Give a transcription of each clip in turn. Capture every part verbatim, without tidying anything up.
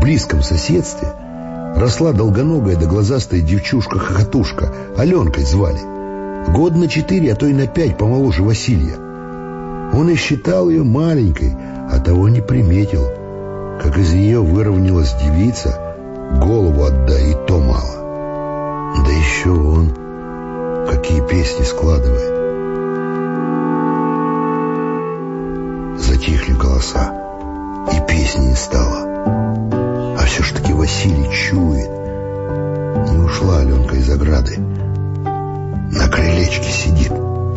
близком соседстве росла долгоногая да глазастая девчушка-хохотушка, Аленкой звали. Год на четыре, а то и на пять помоложе Василия. Он и считал ее маленькой, а того не приметил, как из нее выровнялась девица, голову отдай, и то мало. Да еще он какие песни складывает. Затихли голоса, и песни не стало. А все ж таки Василий чует. Не ушла Аленка из ограды. На крылечке сидит.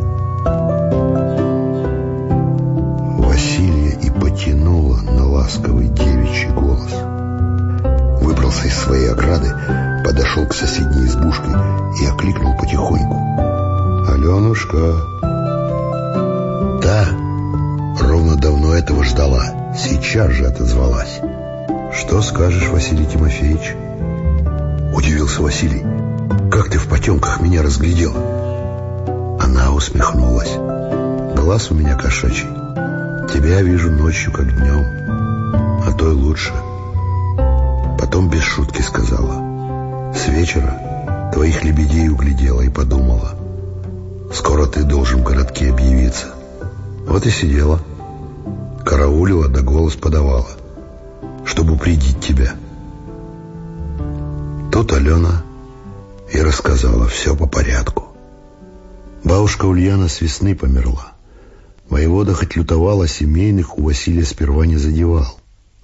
Василия и потянула на ласковый девичий голос. Выбрался из своей ограды, подошел к соседней избушке и окликнул потихоньку: «Аленушка!» Та ровно давно этого ждала, сейчас же отозвалась: «Что скажешь, Василий Тимофеевич?» Удивился Василий: «Как ты в потемках меня разглядела?» Она усмехнулась: «Глаз у меня кошачий. Тебя вижу ночью, как днем, а то и лучше». Потом без шутки сказала: «С вечера твоих лебедей углядела и подумала: скоро ты должен в городке объявиться. Вот и сидела, караулила да голос подавала, чтобы упредить тебя». Тут Алена и рассказала все по порядку. Бабушка Ульяна с весны померла. Воевода хоть лютовал, а семейных у Василия сперва не задевал.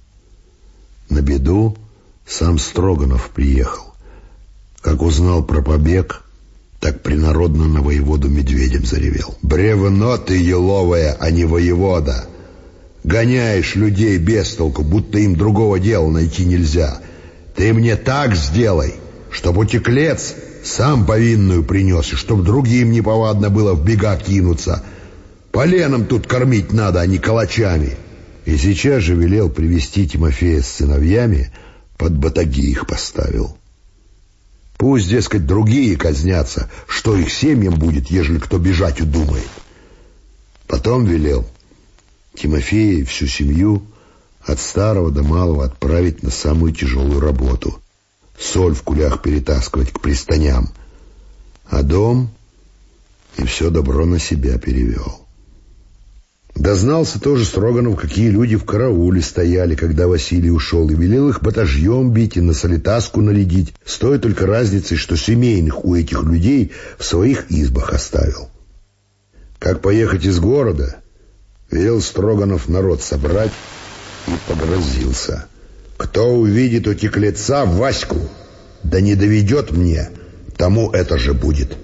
На беду сам Строганов приехал. Как узнал про побег, так принародно на воеводу медведем заревел: «Бревно ты еловое, а не воевода! Гоняешь людей без толку, будто им другого дела найти нельзя. Ты мне так сделай, чтоб утеклец сам повинную принес, и чтоб другим неповадно было в бега кинуться. Поленом тут кормить надо, а не калачами». И сейчас же велел привести Тимофея с сыновьями, под батаги их поставил. Пусть, дескать, другие казнятся, что их семьям будет, ежели кто бежать удумает. Потом велел Тимофея и всю семью от старого до малого отправить на самую тяжелую работу — соль в кулях перетаскивать к пристаням, а дом и все добро на себя перевел. Дознался тоже Строганов, какие люди в карауле стояли, когда Василий ушел, и велел их батажьем бить и на солитаску нарядить, с той только разницей, что семейных у этих людей в своих избах оставил. Как поехать из города, велел Строганов народ собрать и погрозился: «Кто увидит утеклеца Ваську, да не доведет мне, тому это же будет».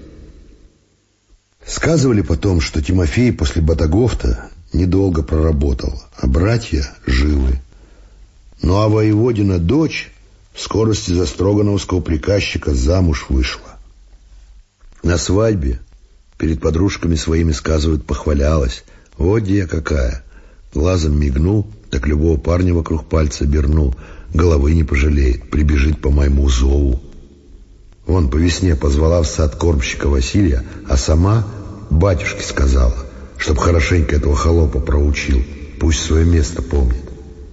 Сказывали потом, что Тимофей после батагов-то недолго проработал, а братья живы. Ну а воеводина дочь в скорости за строгановского приказчика замуж вышла. На свадьбе перед подружками своими, сказывают, похвалялась: «Вот где я какая!» Глазом мигнул, так любого парня вокруг пальца обернул, головы не пожалеет, прибежит по моему зову. Вон по весне позвала в сад кормщика Василия, а сама батюшке сказала, чтоб хорошенько этого холопа проучил, пусть свое место помнит.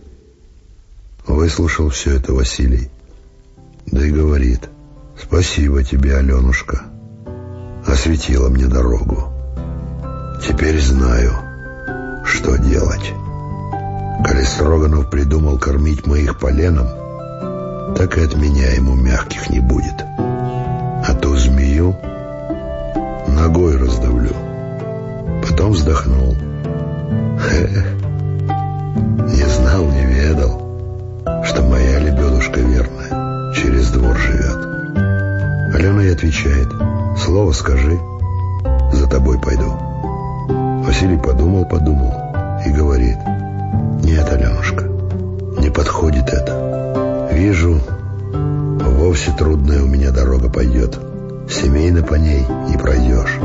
Выслушал все это Василий, да и говорит: «Спасибо тебе, Аленушка, осветила мне дорогу. Теперь знаю, что делать. Коли Строганов придумал кормить моих поленом, так и от меня ему мягких не будет. А ту змею ногой раздавлю». Потом вздохнул: «Эх, не знал, не ведал, что моя лебедушка верная через двор живет». Алена и отвечает: «Слово скажи, за тобой пойду». Василий подумал-подумал и говорит: «Нет, Аленушка, не подходит это. Вижу, вовсе трудная у меня дорога пойдет. Семейно по ней не пройдешь».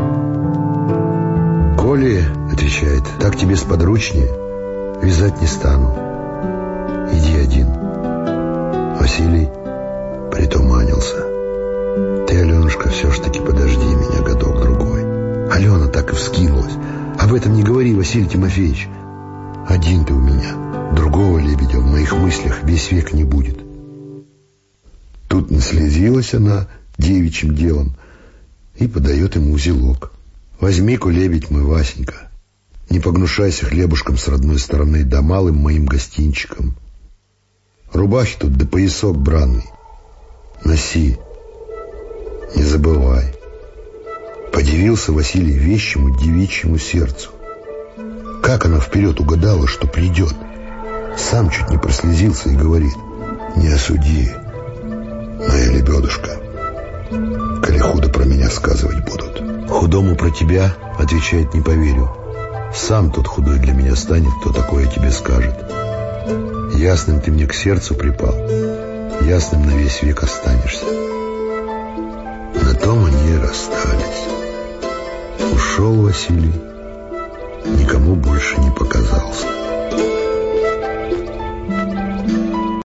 «Коли, — отвечает, — так тебе сподручнее, вязать не стану. Иди один». Василий притуманился: «Ты, Аленушка, все ж таки подожди меня годок-другой». Алена так и вскинулась: «Об этом не говори, Василий Тимофеевич. Один ты у меня, другого лебедя в моих мыслях весь век не будет. Наследилась она девичьим делом и подает ему узелок. Возьми-ка, лебедь мой, Васенька, не погнушайся хлебушком с родной стороны, да малым моим гостинчиком. Рубахи тут да поясок бранный. Носи, не забывай. Подивился Василий вещему девичьему сердцу. Как она вперед угадала, что придет. Сам чуть не прослезился и говорит: не осуди, моя лебедушка, коли худо про меня сказывать будут. Худому про тебя, отвечает, не поверю. Сам тот худой для меня станет, кто такое тебе скажет. Ясным ты мне к сердцу припал, ясным на весь век останешься. На том они и расстались. Ушел Василий, никому больше не показался.